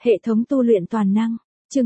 Hệ thống tu luyện toàn năng, chương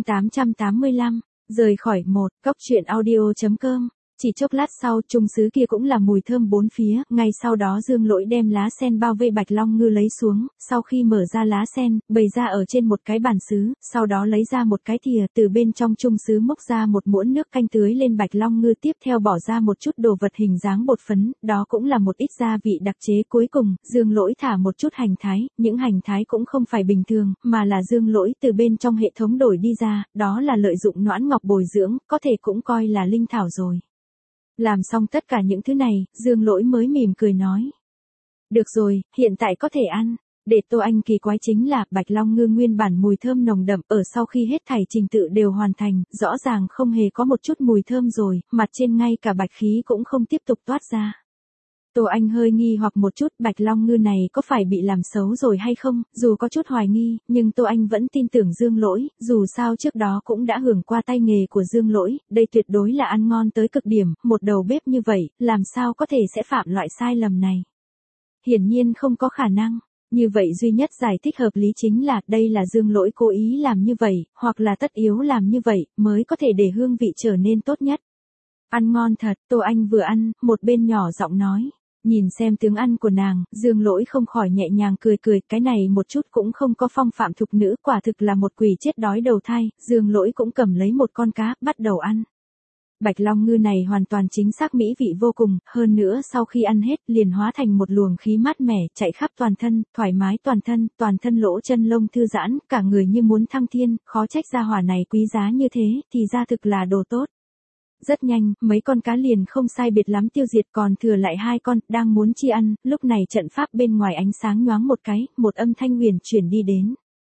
885, rời khỏi một, góc truyện audio.com. Chỉ chốc lát sau, trung sứ kia cũng là mùi thơm bốn phía, ngay sau đó Dương Lỗi đem lá sen bao vây Bạch Long Ngư lấy xuống, sau khi mở ra lá sen, bày ra ở trên một cái bàn sứ, sau đó lấy ra một cái thìa, từ bên trong trung sứ múc ra một muỗng nước canh tưới lên Bạch Long Ngư, tiếp theo bỏ ra một chút đồ vật hình dáng bột phấn, đó cũng là một ít gia vị đặc chế, cuối cùng, Dương Lỗi thả một chút hành thái, những hành thái cũng không phải bình thường, mà là Dương Lỗi từ bên trong hệ thống đổi đi ra, đó là lợi dụng noãn ngọc bồi dưỡng, có thể cũng coi là linh thảo rồi. Làm xong tất cả những thứ này, Dương Lỗi mới mỉm cười nói. Được rồi, hiện tại có thể ăn. Để Tô Anh kỳ quái chính là, Bạch Long Ngư nguyên bản mùi thơm nồng đậm, ở sau khi hết thảy trình tự đều hoàn thành, rõ ràng không hề có một chút mùi thơm rồi, mặt trên ngay cả bạch khí cũng không tiếp tục toát ra. Tô Anh hơi nghi hoặc một chút, Bạch Long Ngư này có phải bị làm xấu rồi hay không, dù có chút hoài nghi, nhưng Tô Anh vẫn tin tưởng Dương Lỗi, dù sao trước đó cũng đã hưởng qua tay nghề của Dương Lỗi, đây tuyệt đối là ăn ngon tới cực điểm, một đầu bếp như vậy, làm sao có thể sẽ phạm loại sai lầm này. Hiển nhiên không có khả năng. Như vậy duy nhất giải thích hợp lý chính là, đây là Dương Lỗi cố ý làm như vậy, hoặc là tất yếu làm như vậy, mới có thể để hương vị trở nên tốt nhất. Ăn ngon thật, Tô Anh vừa ăn, một bên nhỏ giọng nói. Nhìn xem tướng ăn của nàng, Dương Lỗi không khỏi nhẹ nhàng cười cười, cái này một chút cũng không có phong phạm thục nữ, quả thực là một quỷ chết đói đầu thai, Dương Lỗi cũng cầm lấy một con cá, bắt đầu ăn. Bạch Long Ngư này hoàn toàn chính xác mỹ vị vô cùng, hơn nữa sau khi ăn hết, liền hóa thành một luồng khí mát mẻ, chạy khắp toàn thân, thoải mái toàn thân lỗ chân lông thư giãn, cả người như muốn thăng thiên, khó trách gia hỏa này quý giá như thế, thì ra thực là đồ tốt. Rất nhanh, mấy con cá liền không sai biệt lắm tiêu diệt, còn thừa lại hai con, đang muốn chi ăn, lúc này trận pháp bên ngoài ánh sáng nhoáng một cái, một âm thanh huyền chuyển đi đến.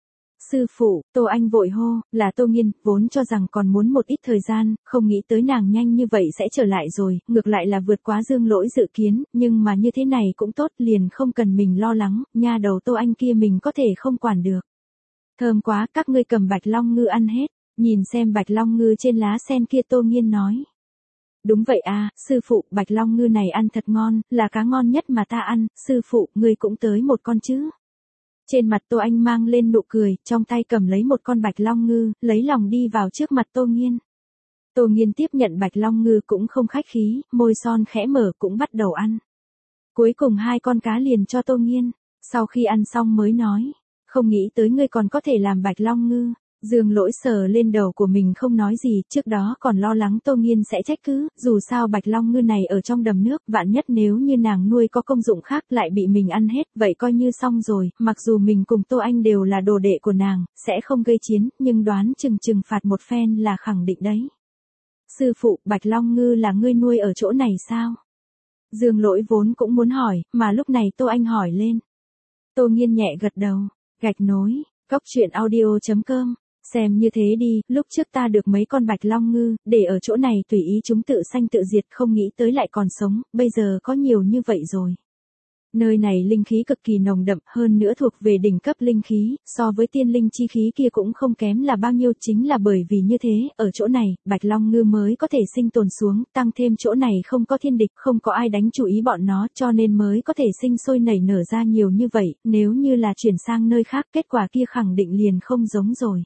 Sư phụ, Tô Anh vội hô, là Tô Nghiên, vốn cho rằng còn muốn một ít thời gian, không nghĩ tới nàng nhanh như vậy sẽ trở lại rồi, ngược lại là vượt quá Dương Lỗi dự kiến, nhưng mà như thế này cũng tốt, liền không cần mình lo lắng, nha đầu Tô Anh kia mình có thể không quản được. Thơm quá, các ngươi cầm Bạch Long Ngư ăn hết. Nhìn xem Bạch Long Ngư trên lá sen kia, Tô Nghiên nói. Đúng vậy à, sư phụ, Bạch Long Ngư này ăn thật ngon, là cá ngon nhất mà ta ăn, sư phụ, ngươi cũng tới một con chứ. Trên mặt Tô Anh mang lên nụ cười, trong tay cầm lấy một con Bạch Long Ngư, lấy lòng đi vào trước mặt Tô Nghiên. Tô Nghiên tiếp nhận Bạch Long Ngư cũng không khách khí, môi son khẽ mở cũng bắt đầu ăn. Cuối cùng hai con cá liền cho Tô Nghiên, sau khi ăn xong mới nói, không nghĩ tới ngươi còn có thể làm Bạch Long Ngư. Dương Lỗi sờ lên đầu của mình không nói gì, trước đó còn lo lắng Tô Nghiên sẽ trách cứ, dù sao Bạch Long Ngư này ở trong đầm nước, vạn nhất nếu như nàng nuôi có công dụng khác lại bị mình ăn hết, vậy coi như xong rồi, mặc dù mình cùng Tô Anh đều là đồ đệ của nàng, sẽ không gây chiến, nhưng đoán trừng phạt một phen là khẳng định đấy. Sư phụ, Bạch Long Ngư là ngươi nuôi ở chỗ này sao? Dương Lỗi vốn cũng muốn hỏi, mà lúc này Tô Anh hỏi lên. Tô Nghiên nhẹ gật đầu, gạch nối, góc truyện audio.com. Xem như thế đi, lúc trước ta được mấy con Bạch Long Ngư, để ở chỗ này tùy ý chúng tự sanh tự diệt, không nghĩ tới lại còn sống, bây giờ có nhiều như vậy rồi. Nơi này linh khí cực kỳ nồng đậm, hơn nữa thuộc về đỉnh cấp linh khí, so với tiên linh chi khí kia cũng không kém là bao nhiêu, chính là bởi vì như thế, ở chỗ này, Bạch Long Ngư mới có thể sinh tồn xuống, tăng thêm chỗ này không có thiên địch, không có ai đánh chú ý bọn nó, cho nên mới có thể sinh sôi nảy nở ra nhiều như vậy, nếu như là chuyển sang nơi khác, kết quả kia khẳng định liền không giống rồi.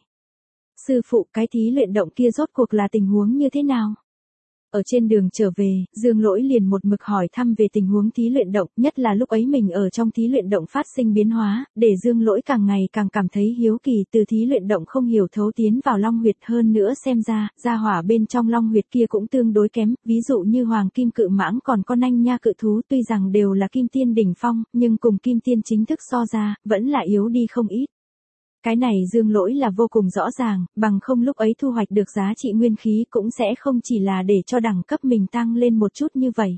Sư phụ, cái thí luyện động kia rốt cuộc là tình huống như thế nào? Ở trên đường trở về, Dương Lỗi liền một mực hỏi thăm về tình huống thí luyện động, nhất là lúc ấy mình ở trong thí luyện động phát sinh biến hóa, để Dương Lỗi càng ngày càng cảm thấy hiếu kỳ, từ thí luyện động không hiểu thấu tiến vào long huyệt, hơn nữa xem ra, gia hỏa bên trong long huyệt kia cũng tương đối kém, ví dụ như hoàng kim cự mãng còn con anh nha cự thú, tuy rằng đều là kim tiên đỉnh phong, nhưng cùng kim tiên chính thức so ra, vẫn là yếu đi không ít. Cái này Dương Lỗi là vô cùng rõ ràng, bằng không lúc ấy thu hoạch được giá trị nguyên khí cũng sẽ không chỉ là để cho đẳng cấp mình tăng lên một chút như vậy.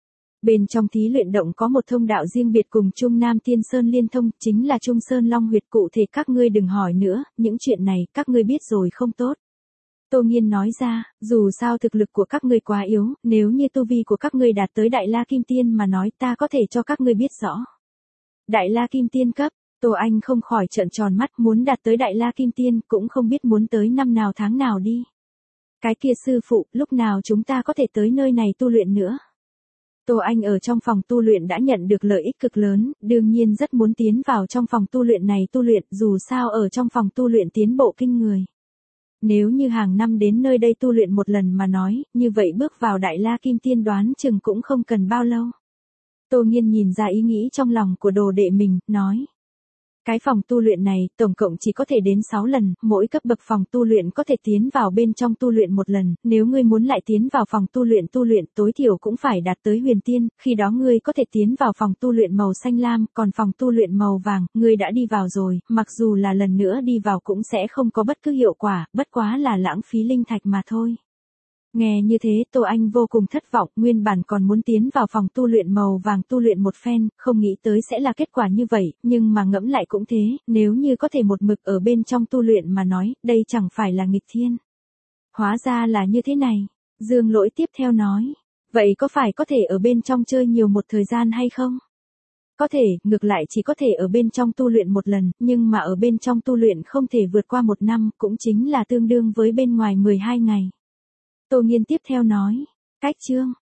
Bên trong thí luyện động có một thông đạo riêng biệt cùng Trung Nam Tiên Sơn liên thông, chính là Trung Sơn Long huyệt, cụ thể các ngươi đừng hỏi nữa, những chuyện này các ngươi biết rồi không tốt. Tô Nghiên nói ra, dù sao thực lực của các ngươi quá yếu, nếu như tu vi của các ngươi đạt tới Đại La Kim Tiên mà nói, ta có thể cho các ngươi biết rõ. Đại La Kim Tiên cấp. Tô Anh không khỏi trợn tròn mắt, muốn đạt tới Đại La Kim Tiên, cũng không biết muốn tới năm nào tháng nào đi. Cái kia sư phụ, lúc nào chúng ta có thể tới nơi này tu luyện nữa? Tô Anh ở trong phòng tu luyện đã nhận được lợi ích cực lớn, đương nhiên rất muốn tiến vào trong phòng tu luyện này tu luyện, dù sao ở trong phòng tu luyện tiến bộ kinh người. Nếu như hàng năm đến nơi đây tu luyện một lần mà nói, như vậy bước vào Đại La Kim Tiên đoán chừng cũng không cần bao lâu. Tô Nghiên nhìn ra ý nghĩ trong lòng của đồ đệ mình, nói. Cái phòng tu luyện này, tổng cộng chỉ có thể đến 6 lần, mỗi cấp bậc phòng tu luyện có thể tiến vào bên trong tu luyện một lần, nếu ngươi muốn lại tiến vào phòng tu luyện tối thiểu cũng phải đạt tới huyền tiên, khi đó ngươi có thể tiến vào phòng tu luyện màu xanh lam, còn phòng tu luyện màu vàng, ngươi đã đi vào rồi, mặc dù là lần nữa đi vào cũng sẽ không có bất cứ hiệu quả, bất quá là lãng phí linh thạch mà thôi. Nghe như thế Tô Anh vô cùng thất vọng, nguyên bản còn muốn tiến vào phòng tu luyện màu vàng tu luyện một phen, không nghĩ tới sẽ là kết quả như vậy, nhưng mà ngẫm lại cũng thế, nếu như có thể một mực ở bên trong tu luyện mà nói, đây chẳng phải là nghịch thiên. Hóa ra là như thế này, Dương Lỗi tiếp theo nói, vậy có phải có thể ở bên trong chơi nhiều một thời gian hay không? Có thể, ngược lại chỉ có thể ở bên trong tu luyện một lần, nhưng mà ở bên trong tu luyện không thể vượt qua một năm, cũng chính là tương đương với bên ngoài 12 ngày. Tô Nghiên tiếp theo nói, cách chương,